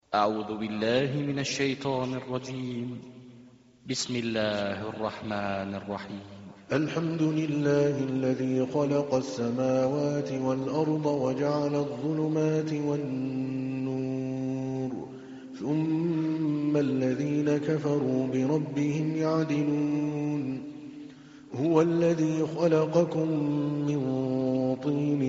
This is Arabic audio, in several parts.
أعوذ بالله من الشيطان الرجيم. بسم الله الرحمن الرحيم. الحمد لله الذي خلق السماوات والأرض وجعل الظلمات والنور ثم الذين كفروا بربهم يعدلون. هو الذي خلقكم من طين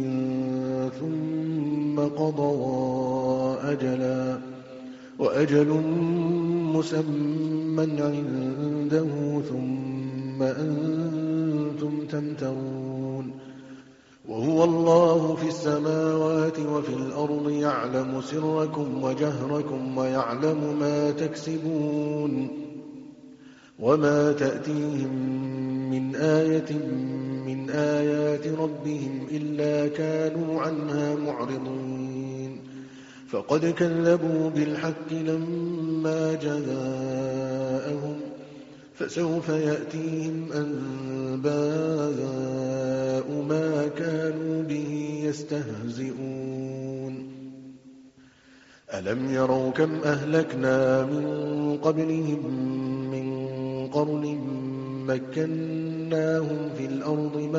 ثم قضى أجلا وأجل مسمى عنده ثم أنتم تمترون. وهو الله في السماوات وفي الأرض يعلم سركم وجهركم ويعلم ما تكسبون. وما تأتيهم من آية من آيات ربهم إلا كانوا عنها معرضين. فقد كذبوا بالحق لما جاءهم فسوف يأتيهم أنباء ما كانوا به يستهزئون. ألم يروا كم أهلكنا من قبلهم من قرن مكناهم في الأرض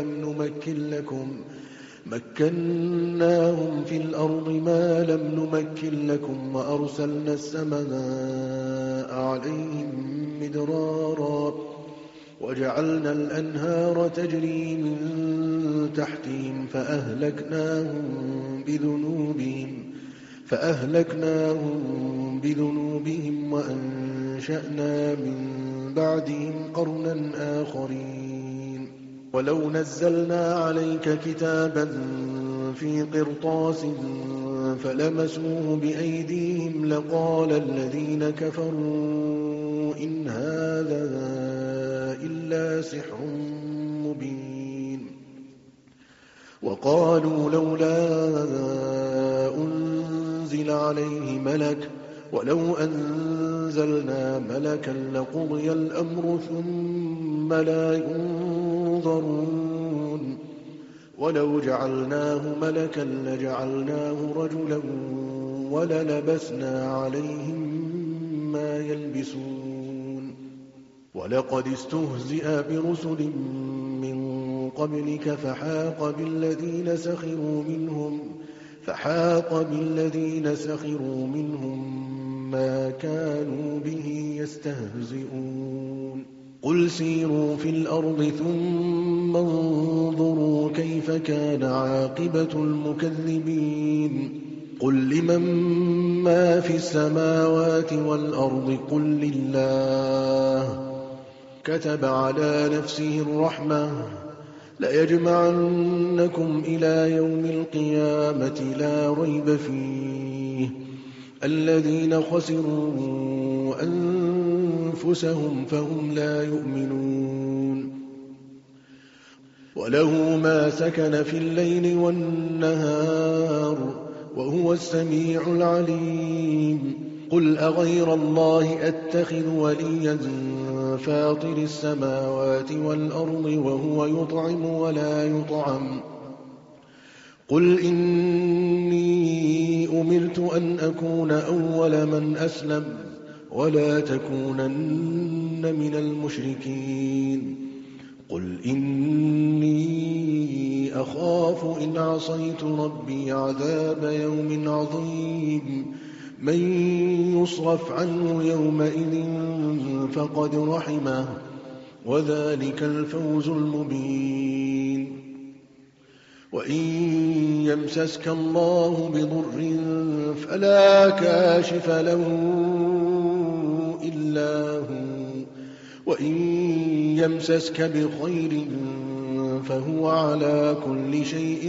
ما لم نمكن لكم وأرسلنا السماء عليهم مدرارا وجعلنا الأنهار تجري من تحتهم فأهلكناهم بذنوبهم وأنشأنا من بعدهم قرنا آخرين. ولو نزلنا عليك كتابا في قرطاس فلمسوه بأيديهم لقال الذين كفروا إن هذا إلا سحر مبين. وقالوا لولا أنزل عليه ملك ولو أنزلنا ملكا لقضي الأمر ثم لا ينظرون. ولو جعلناه ملكا لجعلناه رجلا وللبسنا عليهم ما يلبسون. ولقد استهزئ برسل من قبلك فحاق بالذين سخروا منهم ما كانوا به يستهزئون. قل سيروا في الأرض ثم انظروا كيف كان عاقبة المكذبين. قل لمن ما في السماوات والأرض قل لله. كتب على نفسه الرحمة ليجمعنكم إلى يوم القيامة لا ريب فيه. الذين خسروا أنفسهم فهم لا يؤمنون. وله ما سكن في الليل والنهار وهو السميع العليم. قل أغير الله أتخذ وليا فاطر السماوات والأرض وهو يطعم ولا يطعم. قل إني أمرت أن أكون أول من أسلم ولا تكونن من المشركين. قل إني أخاف إن عصيت ربي عذاب يوم عظيم. من يصرف عنه يومئذ فقد رحمه وذلك الفوز المبين. وإن يمسسك الله بضر فلا كاشف له إلا هو وإن يمسسك بخير فهو على كل شيء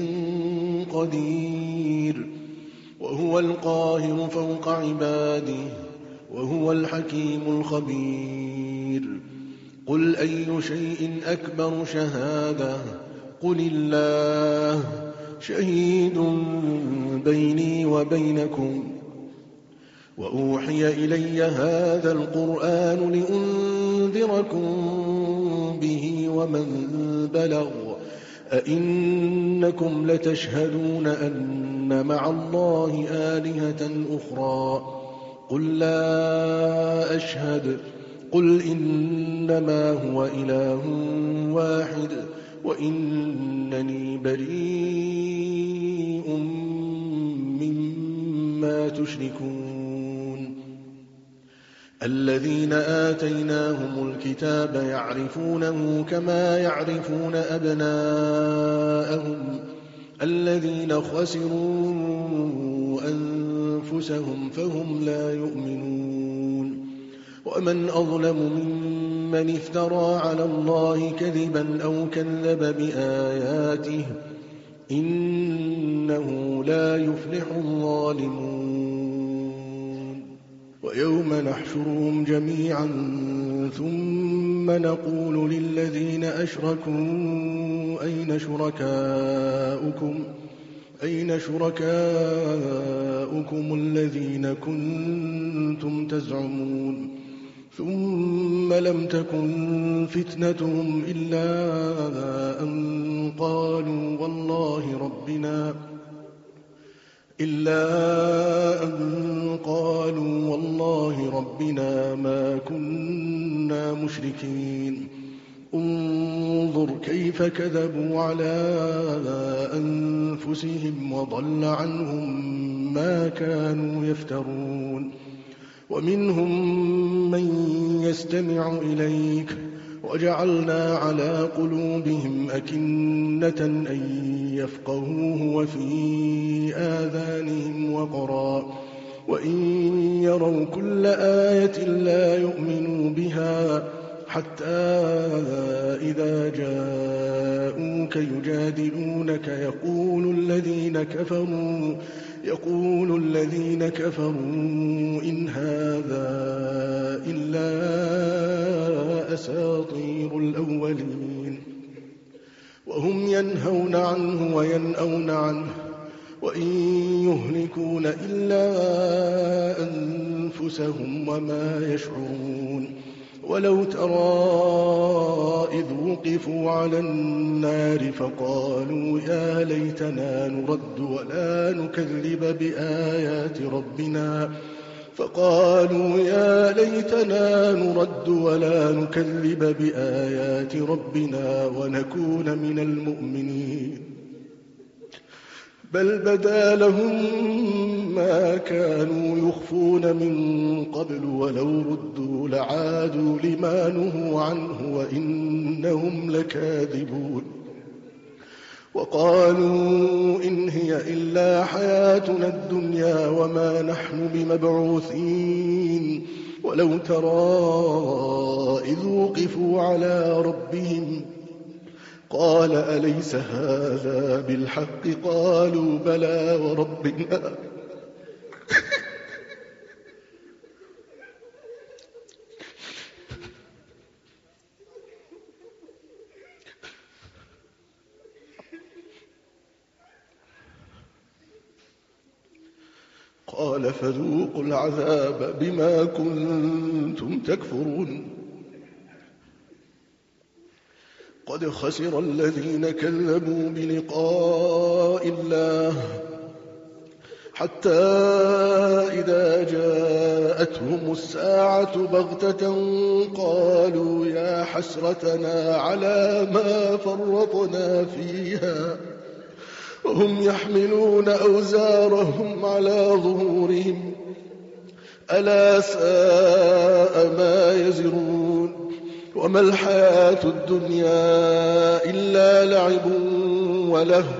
قدير. وهو القاهر فوق عباده وهو الحكيم الخبير. قل أي شيء أكبر شهادة قل الله شهيد بيني وبينكم. وأوحي إلي هذا القرآن لأنذركم به ومن بلغ. أئنكم لتشهدون أن مع الله آلهة أخرى قل لا أشهد قل إنما هو إله واحد وإنني بريء مما تشركون الذين آتيناهم الكتاب يعرفونه كما يعرفون أبناءهم الذين خسروا أنفسهم فهم لا يؤمنون ومن أظلم ممن افترى على الله كذبا أو كذب بآياته إنه لا يفلح الظالمون ويوم نحشرهم جميعا ثم نقول للذين أشركوا أين شركاؤكم الذين كنتم تزعمون ثم لم تكن فتنتهم إلا أن قالوا والله ربنا ما كنا مشركين انظر كيف كذبوا على أنفسهم وضل عنهم ما كانوا يفترون ومنهم من يستمع إليك وجعلنا على قلوبهم أكنة أن يفقهوه وفي آذانهم وقرا وإن يروا كل آية لا يؤمنوا بها حتى إذا جاءوك يجادلونك يقول الذين كفروا إن هذا إلا أساطير الأولين وهم ينهون عنه وينأون عنه وإن يهلكون إلا أنفسهم وما يشعرون ولو ترى إذ وقفوا على النار فقالوا يا ليتنا نرد ولا نكذب بآيات ربنا ونكون من المؤمنين بل بدا لهم ما كانوا يخفون من قبل ولو ردوا لعادوا لما نهوا عنه وإنهم لكاذبون وقالوا إن هي إلا حياتنا الدنيا وما نحن بمبعوثين ولو ترى إذ وقفوا على ربهم قال أليس هذا بالحق قالوا بلى وربنا قال فذوقوا العذاب بما كنتم تكفرون قد خسر الذين كذبوا بلقاء الله حتى إذا جاءتهم الساعة بغتة قالوا يا حسرتنا على ما فرطنا فيها وهم يحملون أوزارهم على ظهورهم ألا ساء ما يزرون وما الحياة الدنيا إلا لعب ولهو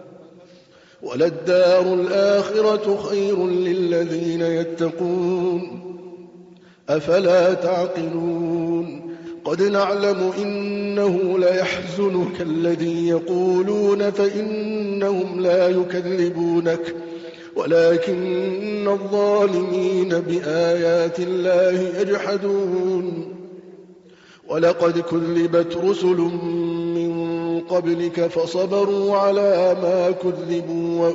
وللدار الآخرة خير للذين يتقون أفلا تعقلون قد نعلم إنه ليحزنك الذي يقولون فإنهم لا يكذبونك ولكن الظالمين بآيات الله يجحدون ولقد كذبت رسل من قبلك فصبروا على ما كذبوا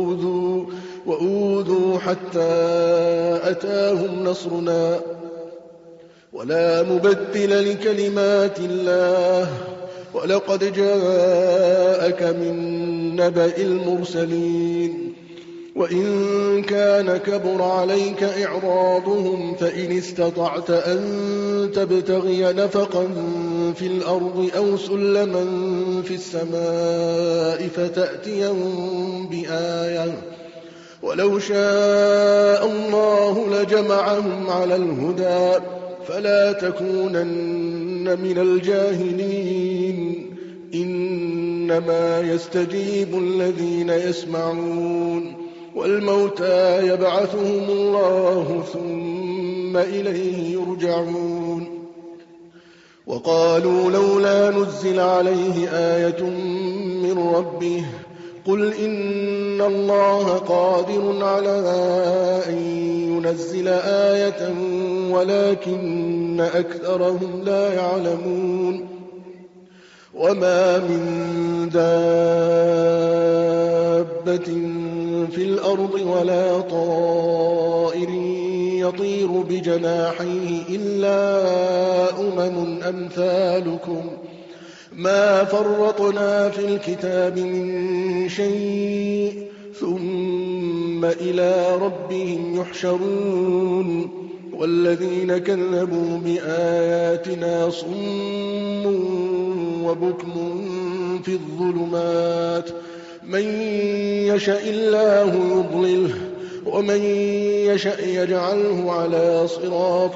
وأوذوا حتى أتاهم نصرنا ولا مبدل لكلمات الله ولقد جاءك من نبأ المرسلين وإن كان كبر عليك إعراضهم فإن استطعت أن تبتغي نفقا في الأرض أو سلما في السماء فتأتيهم بآية ولو شاء الله لجمعهم على الهدى فلا تكونن من الجاهلين إنما يستجيب الذين يسمعون والموتى يبعثهم الله ثم إليه يرجعون وقالوا لولا نزل عليه آية من ربه قل إن الله قادر على أن ينزل آية ولكن أكثرهم لا يعلمون وما من دابة في الأرض ولا طائر يطير بجناحيه إلا أمثالكم ما فرطنا في الكتاب من شيء ثم إلى ربهم يحشرون والذين كذبوا بآياتنا صم وبكم في الظلمات من يشاء الله يضلله ومن يشاء يجعله على صراط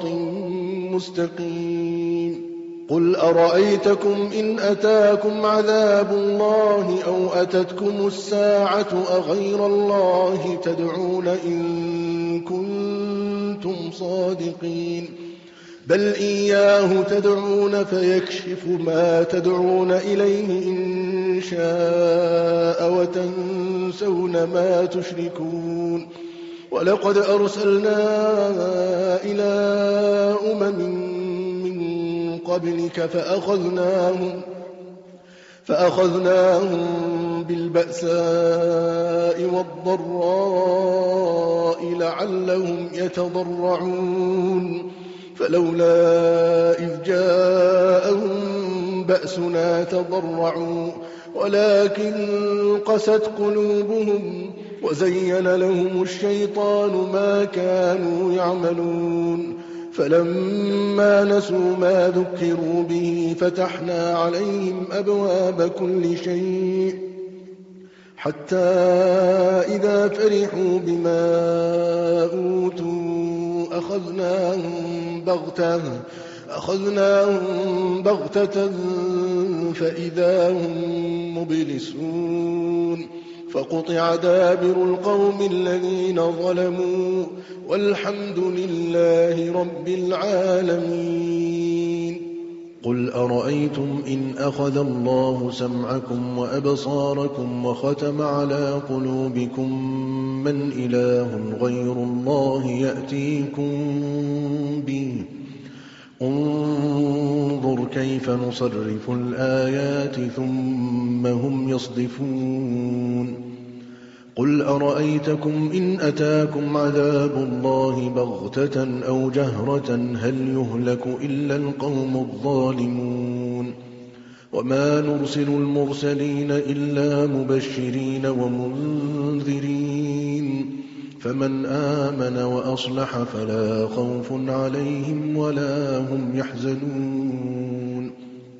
مستقيم قل أرأيتكم إن أتاكم عذاب الله أو أتتكم الساعة أغير الله تدعون إن كنتم صادقين بل إياه تدعون فيكشف ما تدعون إليه إن شاء وتنسون ما تشركون ولقد أرسلنا إلى من قبلك فأخذناهم بالبأساء والضراء لعلهم يتضرعون فلولا إذ جاءهم بأسنا تضرعوا ولكن قست قلوبهم وزين لهم الشيطان ما كانوا يعملون فلما نسوا ما ذكروا به فتحنا عليهم أبواب كل شيء حتى إذا فرحوا بما أوتوا أخذناهم بغتة فإذا هم مبلسون فقطع دابر القوم الذين ظلموا والحمد لله رب العالمين قل أرأيتم إن أخذ الله سمعكم وأبصاركم وختم على قلوبكم من إله غير الله يأتيكم به انظر كيف نصرف الآيات ثم هم يصدفون قل أرأيتكم إن أتاكم عذاب الله بغتة أو جهرة هل يهلك إلا القوم الظالمون وما نرسل المرسلين إلا مبشرين ومنذرين فمن آمن وأصلح فلا خوف عليهم ولا هم يحزنون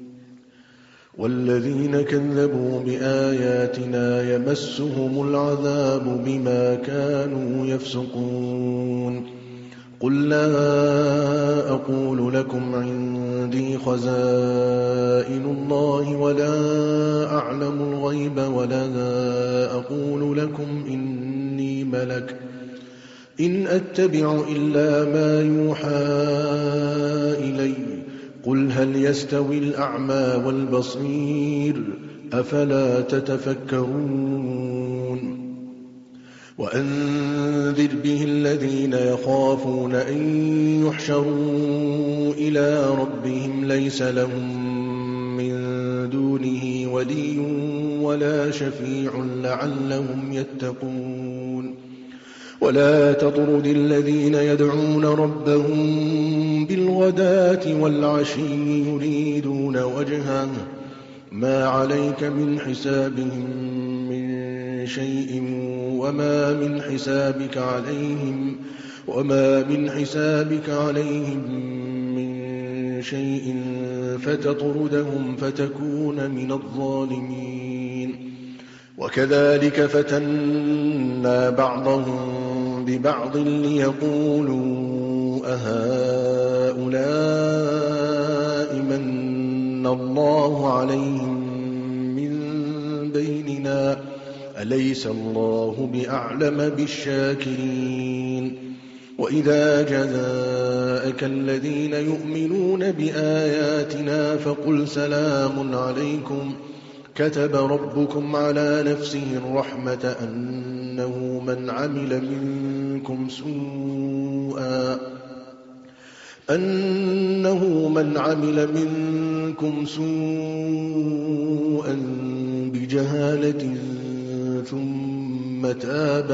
والذين كذبوا بآياتنا يمسهم العذاب بما كانوا يفسقون قل لا أقول لكم عندي خزائن الله ولا أعلم الغيب ولا أقول لكم إني ملك إن أتبع إلا ما يوحى إلي قل هل يستوي الأعمى والبصير أفلا تتفكرون وأنذر به الذين يخافون أن يحشروا إلى ربهم ليس لهم من دونه ولي ولا شفيع لعلهم يتقون ولا تطرد الذين يدعون ربهم بالغداة والعشي يريدون وجهه ما عليك من حسابهم من شيء وما من حسابك عليهم من شيء فتطردهم فتكون من الظالمين. وكذلك فتنا بعضهم ببعض ليقولوا أهؤلاء من الله عليهم من بيننا أليس الله بأعلم بالشاكرين. وإذا جاءك الذين يؤمنون بآياتنا فقل سلام عليكم كتب ربكم على نفسه الرحمة أنه من عمل منكم سوءا بجهالة ثم تاب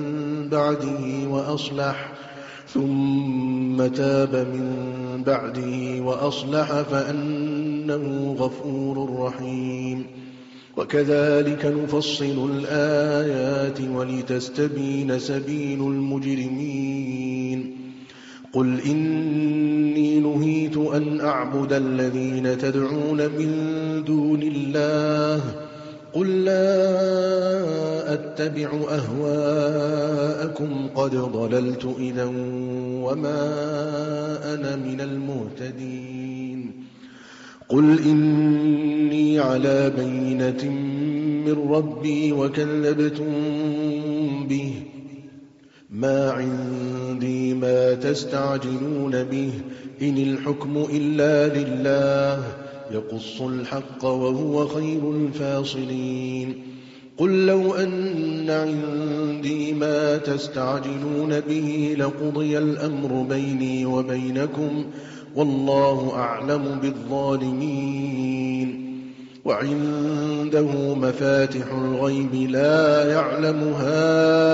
من بعده وأصلح فأنه غفور رحيم. وكذلك نفصل الآيات ولتستبين سبيل المجرمين. قل إني نهيت أن أعبد الذين تدعون من دون الله قل لا أتبع أهواءكم قد ضللت إذا وما أنا من المهتدين. قل إني على بينة من ربي وكذبتم به ما عندي ما تستعجلون به إن الحكم إلا لله يقص الحق وهو خير الفاصلين. قل لو أن عندي ما تستعجلون به لقضي الأمر بيني وبينكم والله أعلم بالظالمين. وعنده مفاتح الغيب لا يعلمها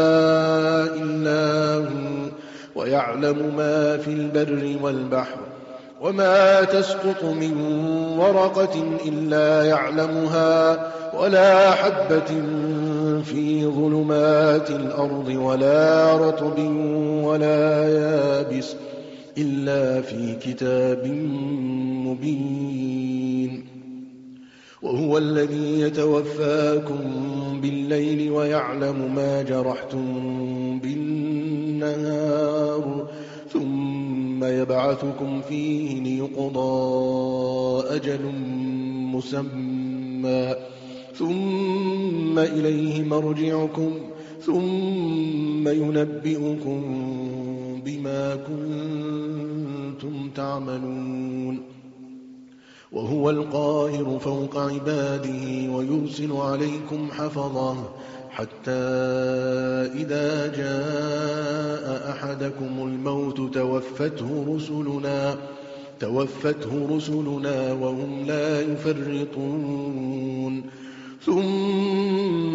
إلا هو ويعلم ما في البر والبحر وما تسقط من ورقة إلا يعلمها ولا حبة في ظلمات الأرض ولا رطب ولا يابس إلا في كتاب مبين. وهو الذي يتوفاكم بالليل ويعلم ما جرحتم بالنهار ثم يبعثكم فيه ليقضى أجل مسمى ثم إليه مرجعكم ثم ينبئكم بما كنتم تعملون. وهو القاهر فوق عباده ويرسل عليكم حفظه حتى إذا جاء أحدكم الموت توفته رسلنا وهم لا يفرطون ثم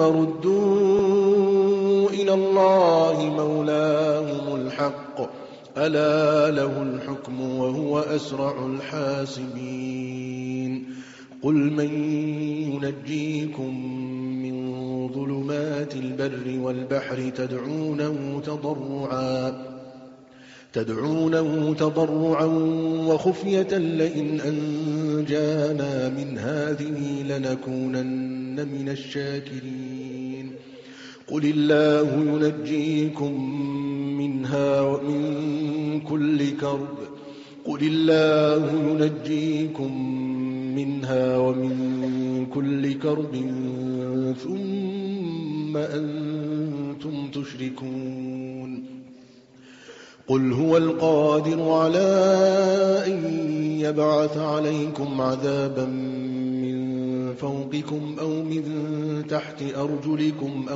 ردوا إلى الله مولاهم الحق ألا له الحكم وهو أسرع الحاسبين. قل من ينجيكم من ظلمات البر والبحر تدعونه تضرعا وخفية لئن أنجانا من هذه لنكونن من الشاكرين. قل الله ينجيكم منها ومن كل كرب ثم أنتم تشركون. قل هو القادر على أن يبعث عليكم عذابا من فوقكم أو من تحت أرجلكم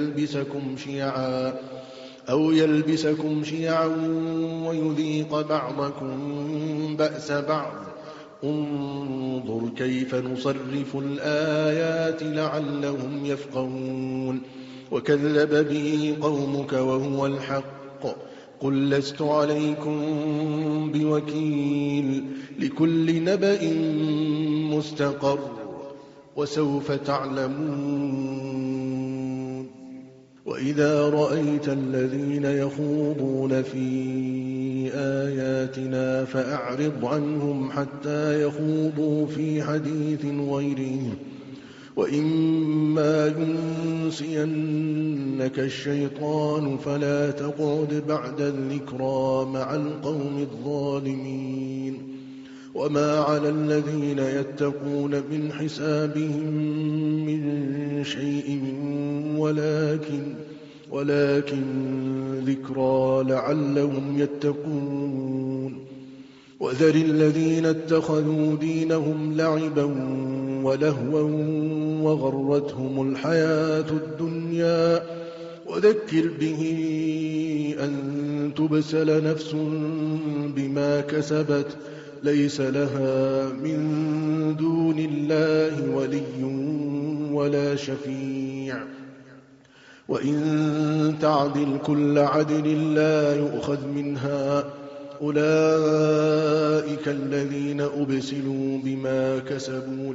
أو يلبسكم شيعا ويذيق بعضكم بأس بعض. انظر كيف نصرف الآيات لعلهم يفقهون. وكذب به قومك وهو الحق قل لست عليكم بوكيل لكل نبأ مستقر وسوف تعلمون. وإذا رأيت الذين يخوضون في آياتنا فأعرض عنهم حتى يخوضوا في حديث غيره، وإما ينسينك الشيطان فلا تقعد بعد الذكرى مع القوم الظالمين. وما على الذين يتقون من حسابهم من شيء ولكن ذكرى لعلهم يتقون. وذر الذين اتخذوا دينهم لعبا ولهوا وغرتهم الحياة الدنيا، وذكر به أن تبسل نفس بما كسبت ليس لها من دون الله ولي ولا شفيع، وإن تعدل كل عدل لا يؤخذ منها. أولئك الذين أبسلوا بما كسبوا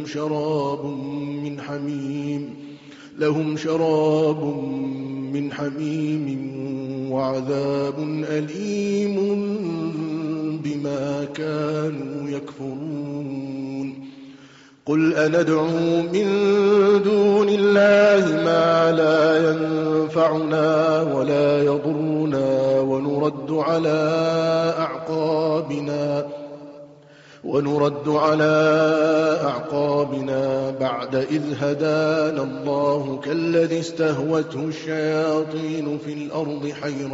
لهم شراب من حميم وعذاب أليم بما كانوا يكفرون. قل أندعو من دون الله ما لا ينفعنا ولا يضرنا ونرد على أعقابنا بعد إذ هدانا الله كالذي استهوته الشياطين في الأرض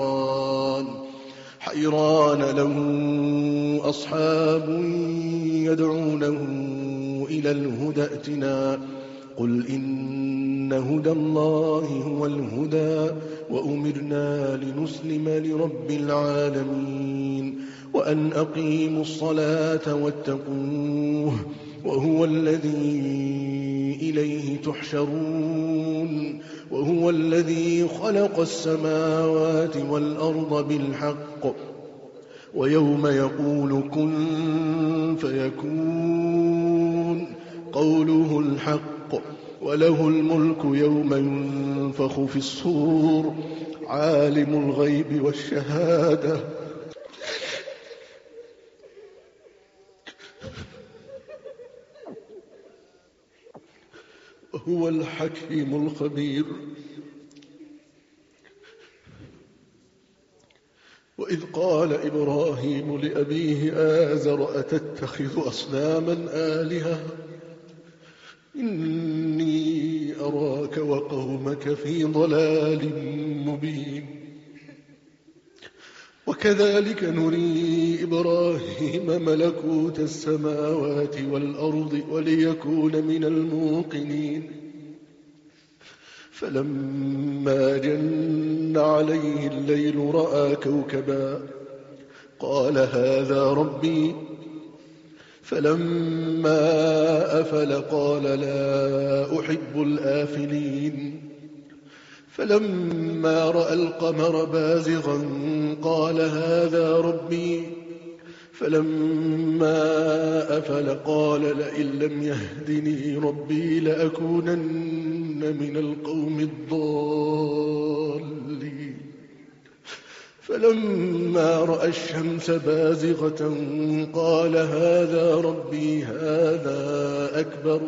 حيران له أصحاب يدعونه إلى الهدى ائتنا. قل إن هدى الله هو الهدى وأمرنا لنسلم لرب العالمين وأن أقيموا الصلاة واتقوه وهو الذي إليه تحشرون. وهو الذي خلق السماوات والأرض بالحق ويوم يقول كن فيكون قوله الحق وله الملك يوم ينفخ في الصور عالم الغيب والشهادة وهو الحكيم الخبير. وإذ قال إبراهيم لأبيه آزر أتتخذ أصناما آلهة إني أراك وقومك في ضلال مبين. وكذلك نري إبراهيم ملكوت السماوات والأرض وليكون من الموقنين. فلما جن عليه الليل رأى كوكبا قال هذا ربي. فلما أفل قال لا أحب الآفلين. فلما رأى القمر بازغا قال هذا ربي. فلما أفل قال لئن لم يهدني ربي لأكونن من القوم الضالين. فلما رأى الشمس بازغة قال هذا ربي هذا أكبر.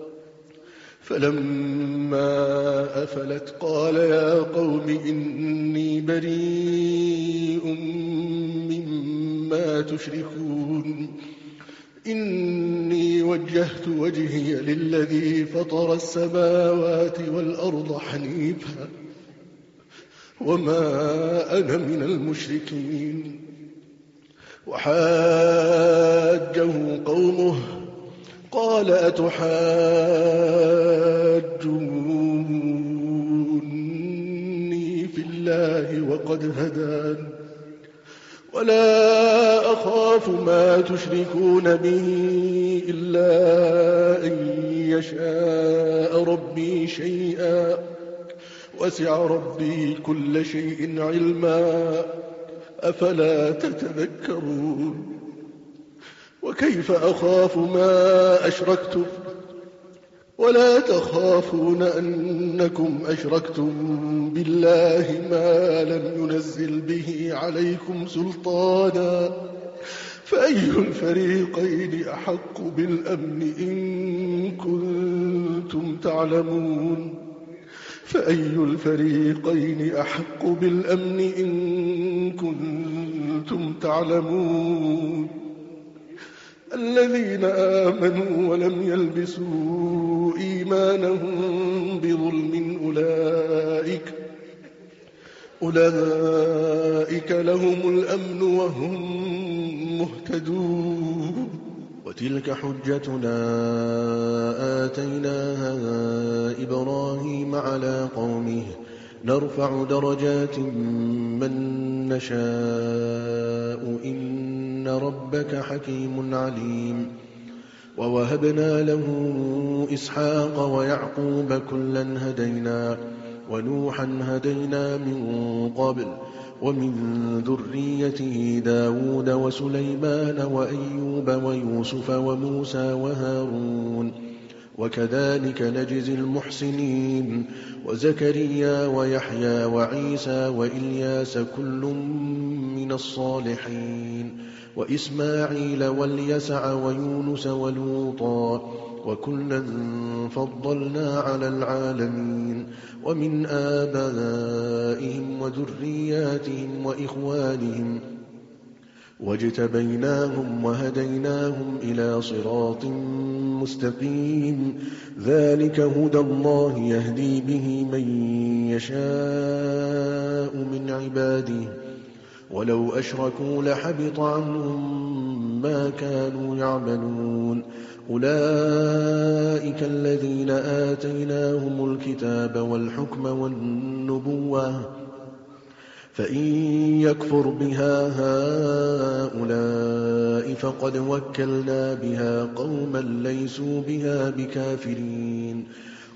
فلما أفلت قال يا قوم إني بريء مما تشركون إني وجهت وجهي للذي فطر السماوات والأرض حنيفا وما أنا من المشركين. وحاجه قومه قال أتحاجوني في الله وقد هدان ولا أخاف ما تشركون به إلا أن يشاء ربي شيئا وسع ربي كل شيء علما أفلا تتذكرون. وكيف أخاف ما أشركتم ولا تخافون أنكم أشركتم بالله ما لم ينزل به عليكم سلطانا فأي الفريقين أحق بالأمن إن كنتم تعلمون فأي الفريقين أحق بالأمن إن كنتم تعلمون الذين آمنوا ولم يلبسوا إيمانهم بظلم أولئك لهم الأمن وهم مهتدون وتلك حجتنا آتيناها إبراهيم على قومه نرفع درجات من نشاء إن ربك حكيم عليم ووهبنا له إسحاق ويعقوب كلا هدينا ونوحا هدينا من قبل ومن ذريته داود وسليمان وأيوب ويوسف وموسى وهارون وكذلك نجزي المحسنين وزكريا ويحيى وعيسى وإلياس كل من الصالحين وإسماعيل واليسع ويونس ولوطا وكلا فضلنا على العالمين ومن آبائهم وذرياتهم وإخوانهم واجتبيناهم وهديناهم إلى صراط مستقيم ذلك هدى الله يهدي به من يشاء من عباده ولو أشركوا لحبط عنهم ما كانوا يعملون أولئك الذين آتيناهم الكتاب والحكم والنبوة فإن يكفر بها هؤلاء فقد وكلنا بها قوما ليسوا بها بكافرين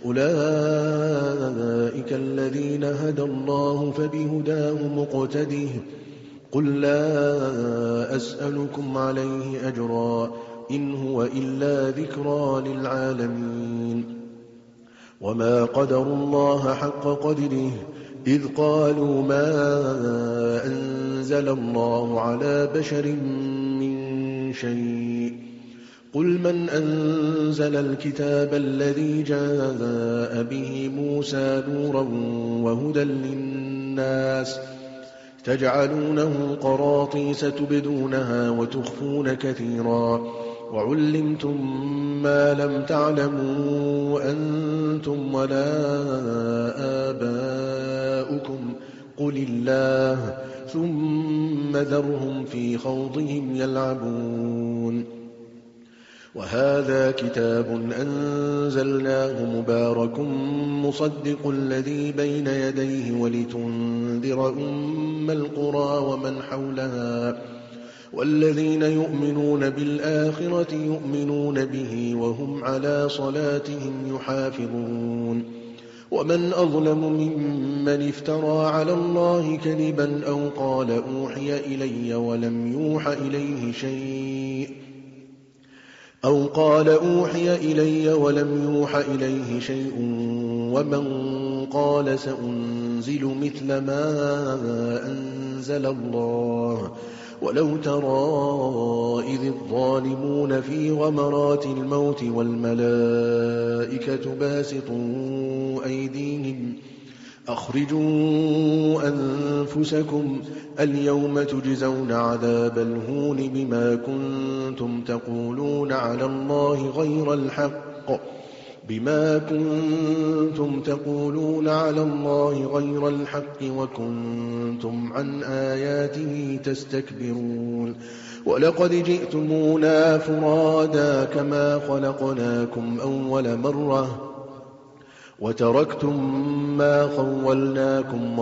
أولئك الذين هدى الله فبهداه مقتده قل لا أسألكم عليه أجرا إن هو إلا ذكرى للعالمين وما قدروا الله حق قدره إذ قالوا ما أنزل الله على بشر من شيء قل من أنزل الكتاب الذي جاء به موسى نورا وهدى للناس تجعلونه قراطيس تبدونها وتخفون كثيرا وعلمتم ما لم تعلموا أنتم ولا آباؤكم قل الله ثم ذرهم في خوضهم يلعبون وهذا كتاب أنزلناه مبارك مصدق الذي بين يديه ولتنذر أم القرى ومن حولها والذين يؤمنون بالآخرة يؤمنون به وهم على صلاتهم يحافظون ومن أظلم ممن افترى على الله كذبا أو قال أوحي إلي ولم يوحى إليه شيء ومن قال سأنزل مثل ما أنزل الله ولو ترى إذ الظالمون في غمرات الموت والملائكة باسطوا أيديهم أخرجوا أنفسكم اليوم تجزون عذاب الهون بما كنتم تقولون على الله غير الحق وكنتم عن آياته تستكبرون ولقد جئتمونا فرادا كما خلقناكم أول مرة وتركتم ما خولناكم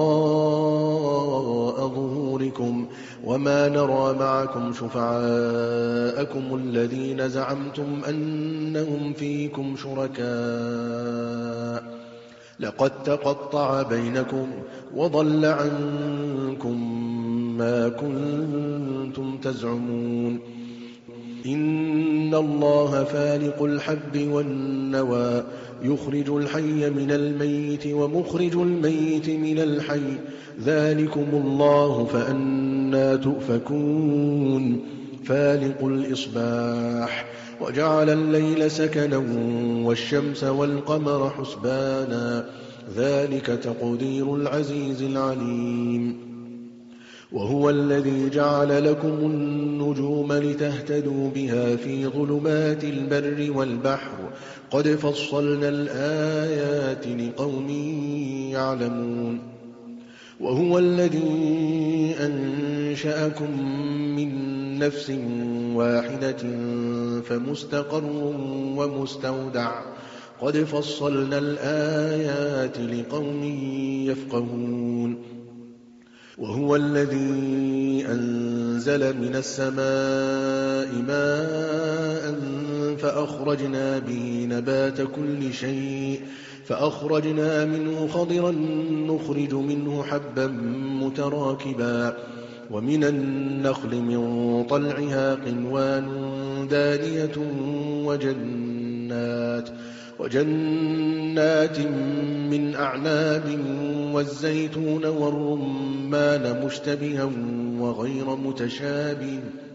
وراء ظهوركم وما نرى معكم شفعاءكم الذين زعمتم أنهم فيكم شركاء لقد تقطع بينكم وضل عنكم ما كنتم تزعمون إن الله فالق الحب والنوى يخرج الحي من الميت ومخرج الميت من الحي ذلكم الله فأنى تؤفكون فالق الإصباح وجعل الليل سكنا والشمس والقمر حسبانا ذلك تقدير العزيز العليم وهو الذي جعل لكم النجوم لتهتدوا بها في ظلمات البر والبحر قد فصلنا الآيات لقوم يعلمون وهو الذي أنشأكم من نفس واحدة فمستقر ومستودع قد فصلنا الآيات لقوم يفقهون وهو الذي أنزل من السماء ماء فأخرجنا به نبات كل شيء فأخرجنا منه خضرا نخرج منه حبا متراكبا ومن النخل من طلعها قنوان دانية وجنات من أعناب والزيتون والرمان مشتبها وغير متشابه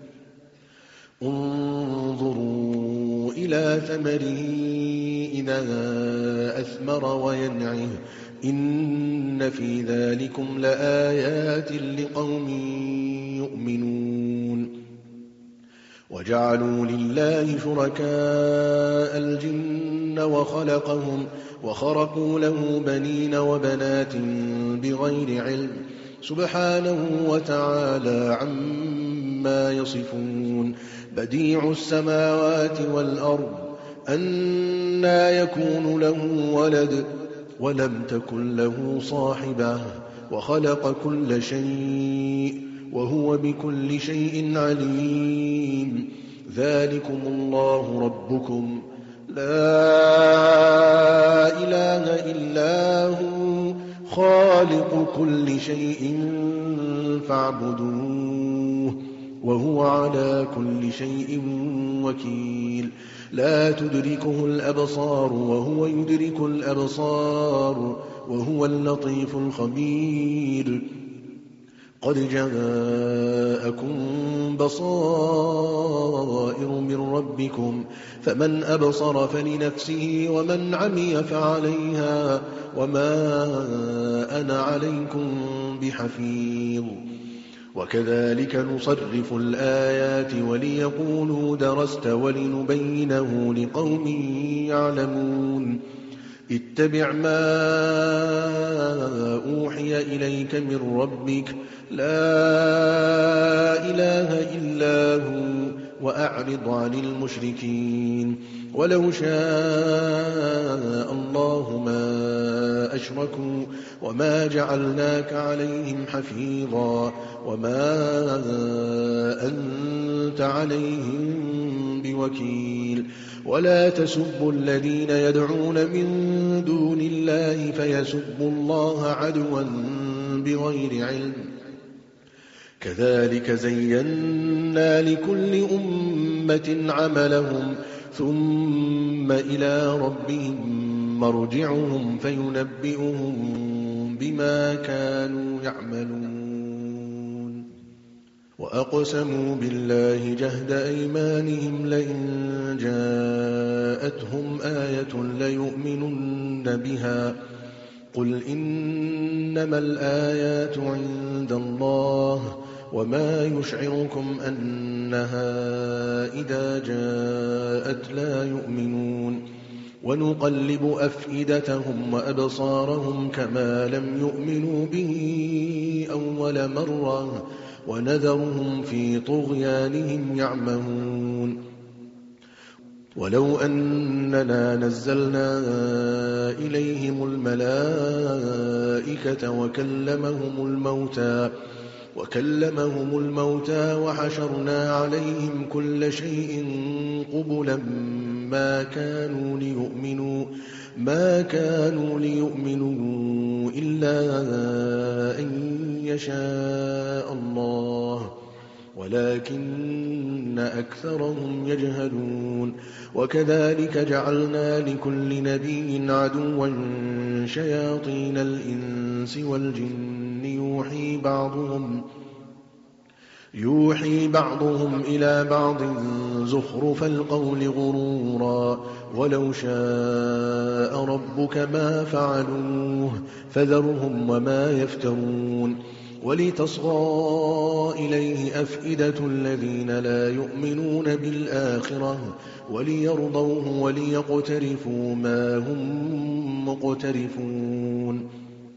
انظروا إلى ثمره إذا أثمر وينعه إن في ذلكم لآيات لقوم يؤمنون وجعلوا لله شركاء الجن وخرقوا له بنين وبنات بغير علم سبحانه وتعالى عما يصفون بديع السماوات والأرض أنى يكون له ولد ولم تكن له صاحبة وخلق كل شيء وهو بكل شيء عليم ذلكم الله ربكم لا إله إلا هو خالق كل شيء فاعبدوه وهو على كل شيء وكيل لا تدركه الأبصار وهو يدرك الأبصار وهو اللطيف الخبير قد جاءكم بصائر من ربكم فمن أبصر فلنفسه ومن عمي فعليها وما أنا عليكم بحفيظ وكذلك نصرف الآيات وليقولوا درست ولنبينه لقوم يعلمون اتبع ما أوحي إليك من ربك لا إله إلا هو وأعرض عن المشركين ولو شاء الله ما أشركوا وما جعلناك عليهم حفيظا وما أنت عليهم بوكيل ولا تسبوا الذين يدعون من دون الله فيسبوا الله عدوا بغير علم كذلك زينا لكل أمة عملهم ثم إلى ربهم مرجعهم فينبئهم بما كانوا يعملون وأقسموا بالله جهد أيمانهم لئن جاءتهم آية ليؤمنن بها قل إنما الآيات عند الله وما يشعركم أنها إذا جاءت لا يؤمنون ونقلب أفئدتهم وأبصارهم كما لم يؤمنوا به أول مرة ونذرهم في طغيانهم يعمهون ولو أننا نزلنا إليهم الملائكة وكلمهم الموتى وحشرنا عليهم كل شيء قبلا ما كانوا ليؤمنوا إلا أن يشاء الله ولكن أكثرهم يجهلون وكذلك جعلنا لكل نبي عدوا شياطين الإنس والجن يوحي بعضهم إلى بعض زخرف القول غرورا ولو شاء ربك ما فعلوه فذرهم وما يفترون ولتصغى إليه أفئدة الذين لا يؤمنون بالآخرة وليرضوه وليقترفوا ما هم مقترفون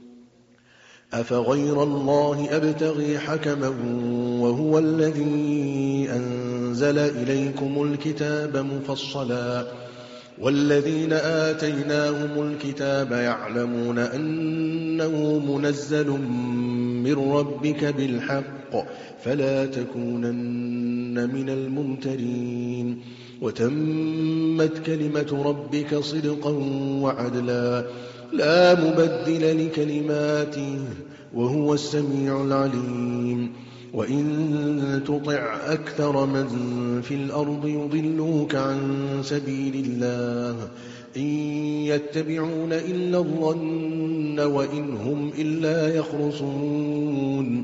أفغير الله أبتغي حكما وهو الذي أنزل إليكم الكتاب مفصلا والذين آتيناهم الكتاب يعلمون أنه منزل من ربك بالحق فلا تكونن من الممترين وتمت كلمة ربك صدقا وعدلا لا مبدل لكلماته وهو السميع العليم وإن تطع أكثر من في الأرض يضلوك عن سبيل الله إن يتبعون إلا الظن وإن هم إلا يخرصون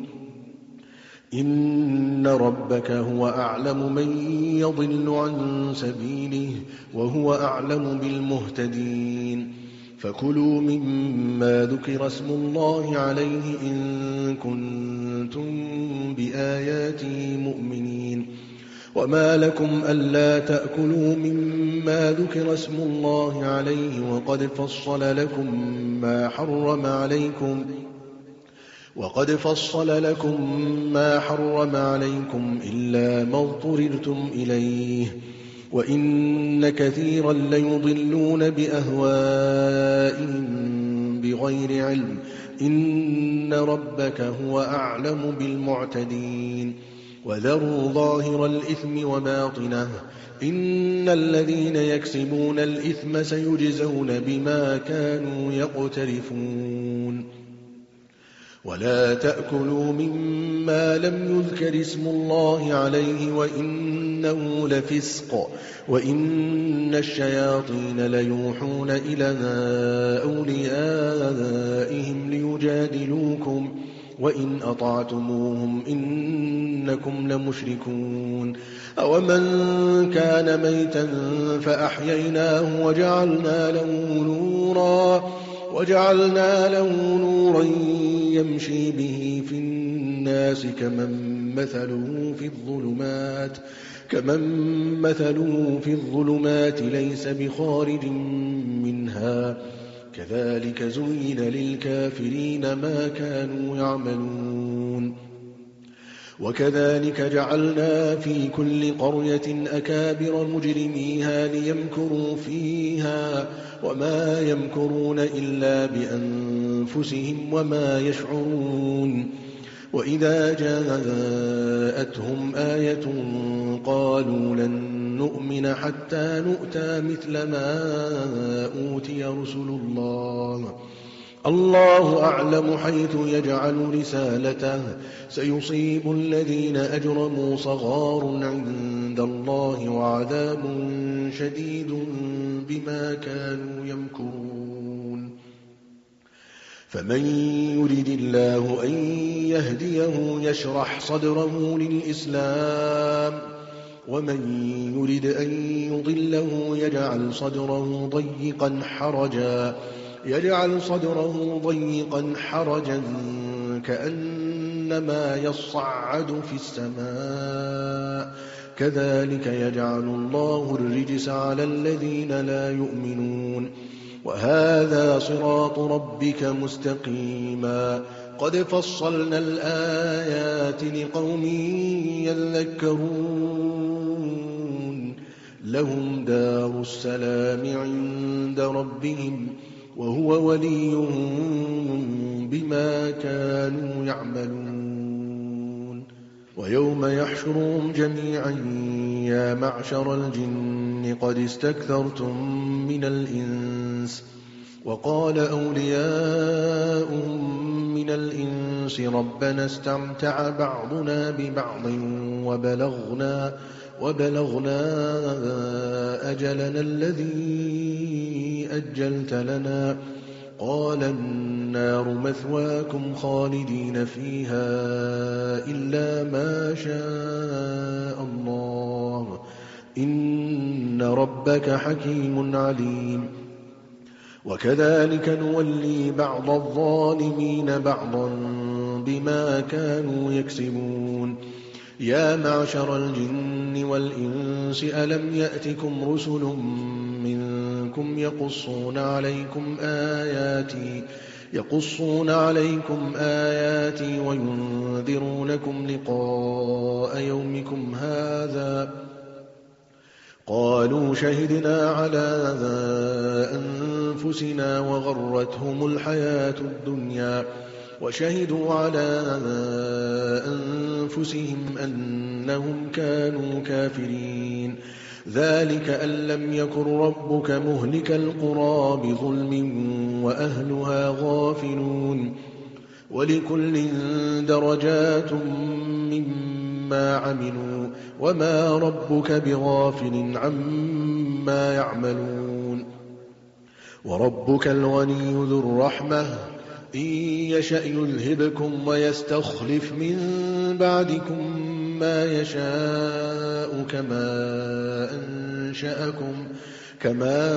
إن ربك هو أعلم من يضل عن سبيله وهو أعلم بالمهتدين فكلوا مما ذكر اسم الله عليه إن كنتم بآياته مؤمنين وما لكم ألا تأكلوا مما ذكر اسم الله عليه وقد فصل لكم ما حرم عليكم إلا ما اضطررتم إليه وإن كثيرا ليضلون بأهوائهم بغير علم إن ربك هو أعلم بالمعتدين وذروا ظاهر الإثم وباطنه إن الذين يكسبون الإثم سيجزون بما كانوا يقترفون ولا تأكلوا مما لم يذكر اسم الله عليه وإنه لفسق وإن الشياطين ليوحون إلى أوليائهم ليجادلوكم وإن أطعتموهم إنكم لمشركون أومن كان ميتا فأحييناه وجعلنا له نورا يمشي به في الناس كمن مثله في الظلمات ليس بخارج منها كذلك زين للكافرين ما كانوا يعملون وكذلك جعلنا في كل قرية أكابر مجرميها ليمكروا فيها وما يمكرون إلا بأنفسهم وما يشعرون وإذا جاءتهم آية قالوا لن نؤمن حتى نؤتى مثل ما أوتي رسل الله أعلم حيث يجعل رسالته سيصيب الذين أجرموا صغار عند الله وعذاب شديد بما كانوا يمكرون فمن يرد الله أن يهديه يشرح صدره للإسلام ومن يرد أن يضله يجعل صدره ضيقا حرجا كأنما يصعد في السماء كذلك يجعل الله الرجس على الذين لا يؤمنون وهذا صراط ربك مستقيما قد فصلنا الآيات لقوم يذكرون لهم دار السلام عند ربهم وهو وليهم بما كانوا يعملون ويوم يحشرهم جميعا يا معشر الجن قد استكثرتم من الإنس وقال أولياؤهم من الإنس ربنا استمتع بعضنا ببعض وبلغنا أجلنا الذي أجلت لنا قال النار مثواكم خالدين فيها إلا ما شاء الله إن ربك حكيم عليم وكذلك نولي بعض الظالمين بعضا بما كانوا يكسبون يا معشر الجن والإنس ألم يأتكم رسل منكم يقصون عليكم آياتي وينذرونكم لقاء يومكم هذا قالوا شهدنا على أنفسنا وغرتهم الحياة الدنيا وشهدوا على أنفسهم أنهم كانوا كافرين ذلك أن لم يكن ربك مهلك القرى بظلم وأهلها غافلون ولكل درجات مما عملوا وما ربك بغافل عما يعملون وربك الغني ذو الرحمة إن يشأ يذهبكم ويستخلف من بعدكم ما يشاء كما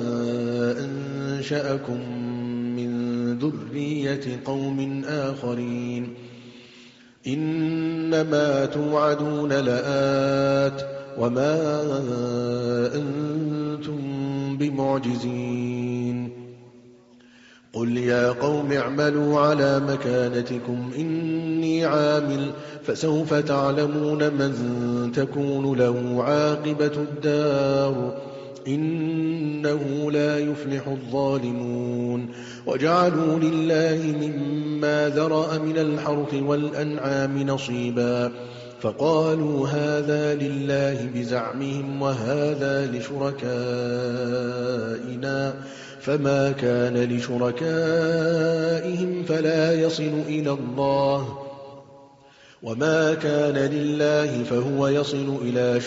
أنشأكم من ذرية قوم آخرين إنما توعدون لآت وما أنتم بمعجزين قل يا قوم اعملوا على مكانتكم إني عامل فسوف تعلمون من تكون له عاقبة الدار إنه لا يفلح الظالمون وجعلوا لله مما ذرأ من الحرث والأنعام نصيبا فقالوا هذا لله بزعمهم وهذا لشركائنا فما كان لشركائهم فلا يصل إلى الله وما كان لله فهو يصل إلى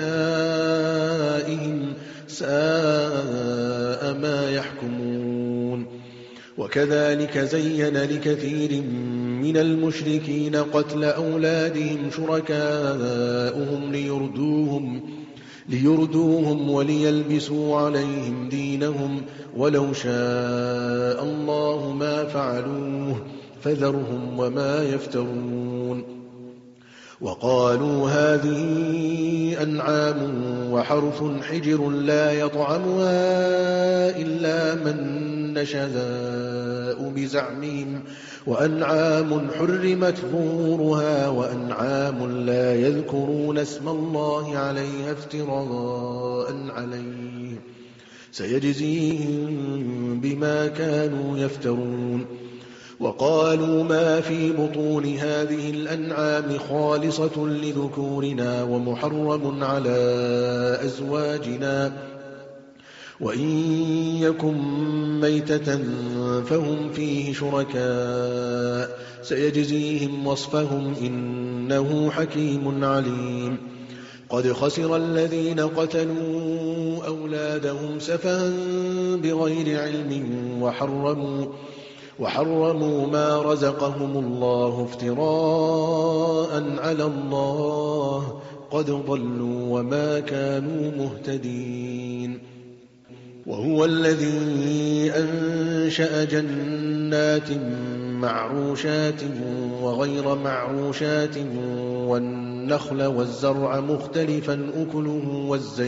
شركائهم ساء ما يحكمون وكذلك زين لكثير من المشركين قتل أولادهم شركاؤهم ليردوهم وليلبسوا عليهم دينهم ولو شاء الله ما فعلوه فذرهم وما يفترون وقالوا هذه أنعام وحرث حجر لا يطعمها إلا من نشاء بزعمهم وأنعام حرمت ظهورها وأنعام لا يذكرون اسم الله عليها افتراء عليه سيجزيهم بما كانوا يفترون وقالوا ما في بطون هذه الأنعام خالصة لذكورنا ومحرم على أزواجنا وإن يكن ميتة فهم فيه شركاء سيجزيهم وصفهم إنه حكيم عليم قد خسر الذين قتلوا أولادهم سفها بغير علم وحرموا ما رزقهم الله افتراء على الله قد ضلوا وما كانوا مهتدين وهو الذي أنشأ جنات معروشات وغير معروشات والنخل والزرع مختلفا أكله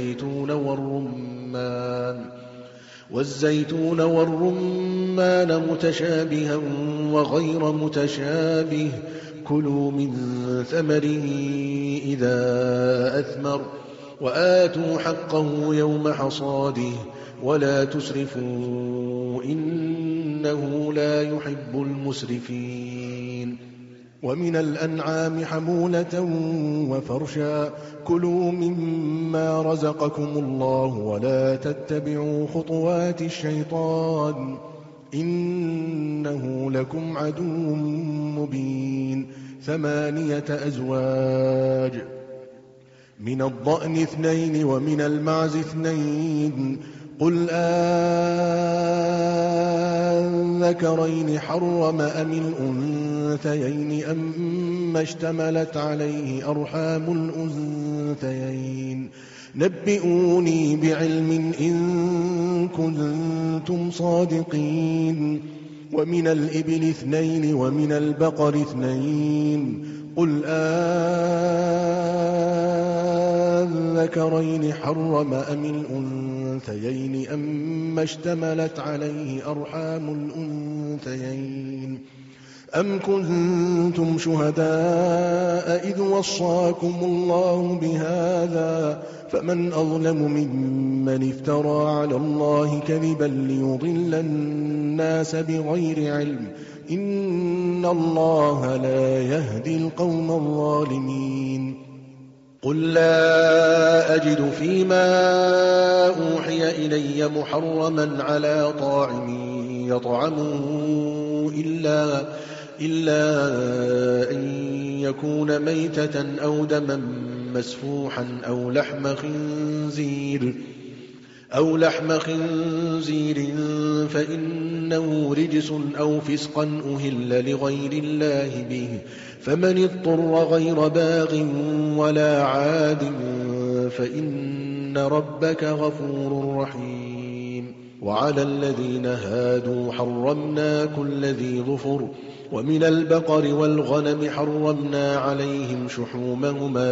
والزيتون والرمان متشابها وغير متشابه كلوا من ثمره إذا أثمر وآتوا حقه يوم حصاده ولا تسرفوا إنه لا يحب المسرفين ومن الأنعام حمولة وفرشا كلوا مما رزقكم الله ولا تتبعوا خطوات الشيطان إنه لكم عدو مبين 8 أزواج من الضأن 2 ومن المعز 2 قل أذكرين حرم أم الأنثيين أم اشتملت عليه أرحام الأنثيين نبئوني بعلم إن كنتم صادقين ومن الإبل 2 ومن البقر 2 قل أذكرين حرم أم الأنثيين أم اشتملت عليه أرحام الأنثيين أم كنتم شهداء إذ وصاكم الله بهذا فمن أظلم ممن افترى على الله كذبا ليضل الناس بغير علم إن الله لا يهدي القوم الظالمين قل لا أجد فيما أوحي إلي محرما على طاعم يطعمه إلا أن يكون ميتة أو دما مسفوحا أو لحم خنزير فإنه رجس أو فسقا أهل لغير الله به فمن اضطر غير باغ ولا عاد فإن ربك غفور رحيم وعلى الذين هادوا حرمنا كل ذي ظفر ومن البقر والغنم حرمنا عليهم شحومهما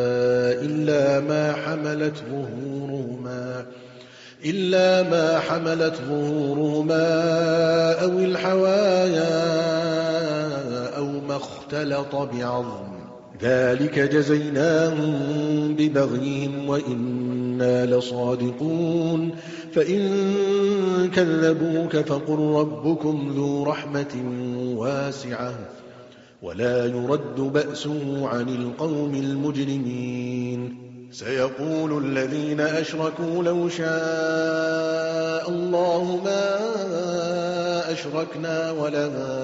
إلا ما حملت ظهورهما أو الحوايا أو ما اختلط بعظم ذلك جزيناهم ببغيهم وإنا لصادقون فإن كذبوك فقل ربكم ذو رحمة واسعة ولا يرد بأسه عن القوم المجرمين سيقول الذين أشركوا لو شاء الله ما أشركنا ولا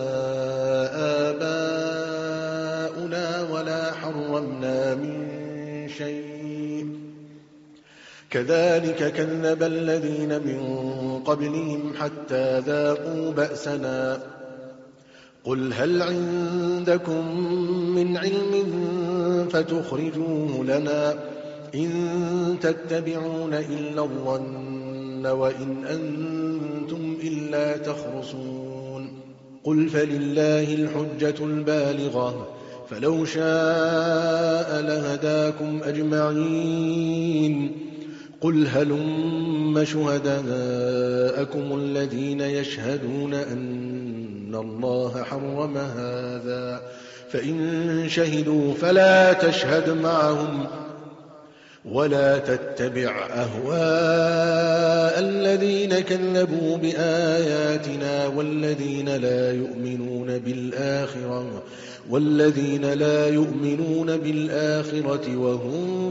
آباؤنا ولا حرمنا من شيء كذلك كذب الذين من قبلهم حتى ذاقوا بأسنا قل هل عندكم من علم فتخرجوه لنا إن تتبعون إلا الظن وإن أنتم إلا تخرصون قل فلله الحجة البالغة فلو شاء لهداكم أجمعين قل هلم شهداءكم الذين يشهدون أن الله حرم هذا فإن شهدوا فلا تشهد معهم ولا تتبع أهواء الذين كذبوا بآياتنا والذين لا يؤمنون بالآخرة وهم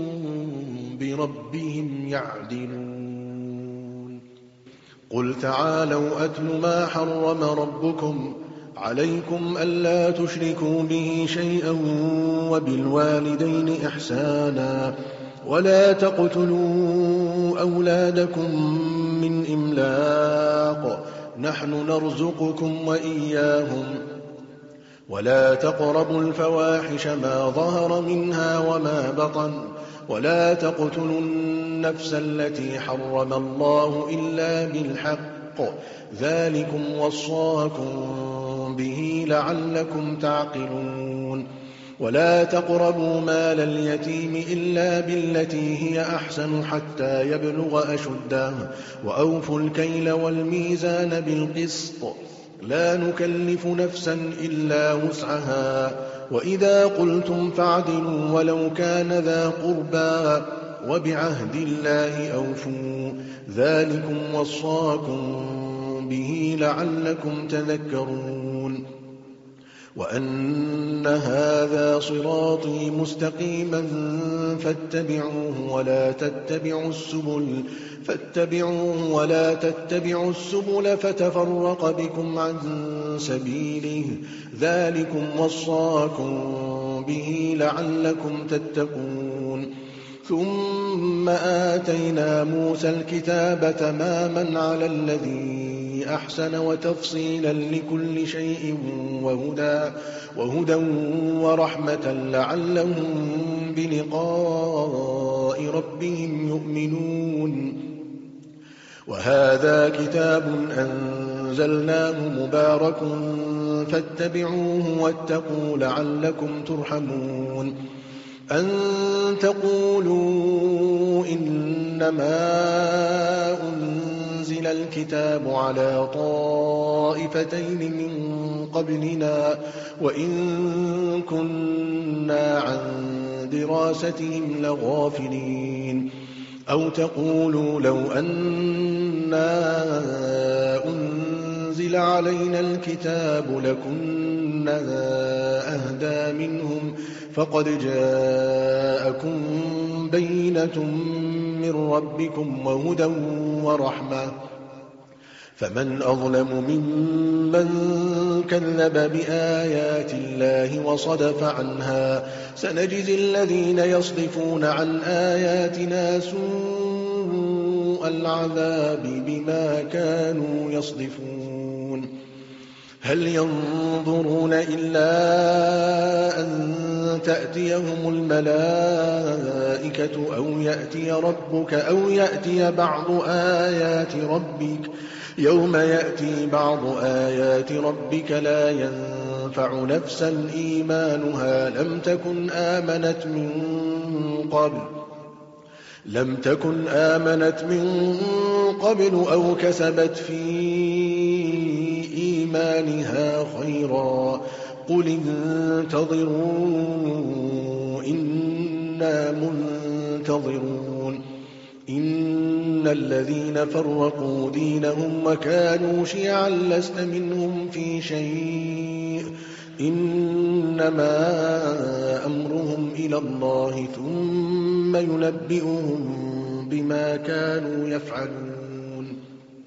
بربهم يعدلون قل تعالوا أتل ما حرم ربكم عليكم ألا تشركوا به شيئا وبالوالدين إحسانا ولا تقتلوا أولادكم من إملاق نحن نرزقكم وإياهم ولا تقربوا الفواحش ما ظهر منها وما بطن ولا تقتلوا النفس التي حرم الله إلا بالحق ذلكم وصاكم به لعلكم تعقلون ولا تقربوا مال اليتيم إلا بالتي هي أحسن حتى يبلغ أشده وأوفوا الكيل والميزان بالقسط لا نكلف نفسا إلا وسعها وإذا قلتم فاعدلوا ولو كان ذا قربى وبعهد الله أوفوا ذلكم وصاكم به لعلكم تذكرون وأن هذا صراطي مستقيما فاتبعوه ولا تتبعوا السبل فتفرق بكم عن سبيله ذلكم وصاكم به لعلكم تتقون ثم آتينا موسى الكتاب تماما على الذي أحسن وتفصيلا لكل شيء وهدى ورحمة لعلهم بلقاء ربهم يؤمنون وهذا كتاب أنزلناه مبارك فاتبعوه واتقوا لعلكم ترحمون أن تقولوا إنما أنزل الكتاب على طائفتين من قبلنا وإن كنا عن دراستهم لغافلين أو تقولوا لو أنا أنزل علينا الكتاب لكنا أهدى منهم فقد جاءكم بينة من ربكم وهدى ورحمة فمن أظلم ممن كذب بآيات الله وصدف عنها سنجزي الذين يصدفون عن آياتنا سوء العذاب بما كانوا يصدفون هل ينظرون إلا أن تأتيهم الملائكة أو يأتي ربك أو يأتي بعض آيات ربك يوم يأتي بعض آيات ربك لا ينفع نفسا إيمانها لم تكن آمنت من قبل أو كسبت في إيمانها خيرا قل انتظروا إنا منتظرون إن الذين فرقوا دينهم وكانوا شيعا لست منهم في شيء إنما أمرهم إلى الله ثم ينبئهم بما كانوا يفعلون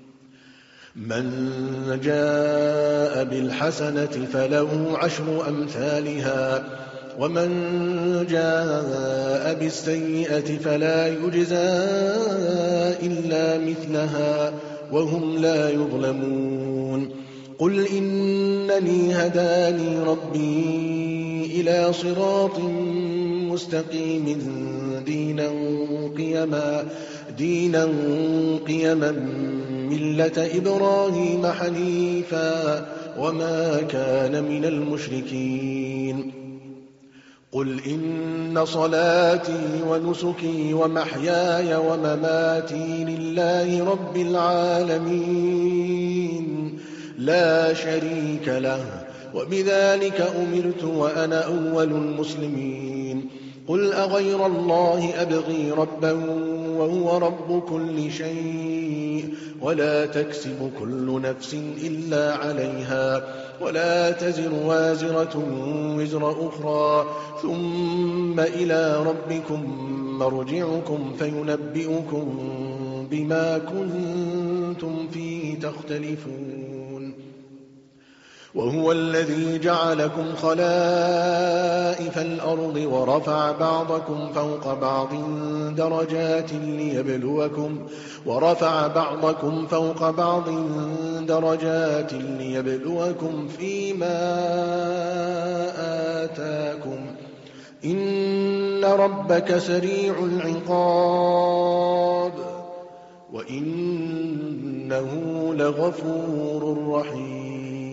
من جاء بالحسنة فله 10 أمثالها ومن جاء بالسيئة فلا يجزى إلا مثلها وهم لا يظلمون قل إنني هداني ربي إلى صراط مستقيم دينا قيما ملة إبراهيم حنيفا وما كان من المشركين قل إن صلاتي ونسكي ومحياي ومماتي لله رب العالمين لا شريك له وبذلك أمرت وأنا أول المسلمين قل أغير الله أبغي ربا وهو رب كل شيء ولا تكسب كل نفس إلا عليها ولا تزر وازرة وزر أخرى ثم إلى ربكم مرجعكم فينبئكم بما كنتم فيه تختلفون وهو الذي جعلكم خلائف الأرض ورفع بعضكم فوق بعض درجات ليبلوكم فيما آتاكم إن ربك سريع العقاب وإنه لغفور رحيم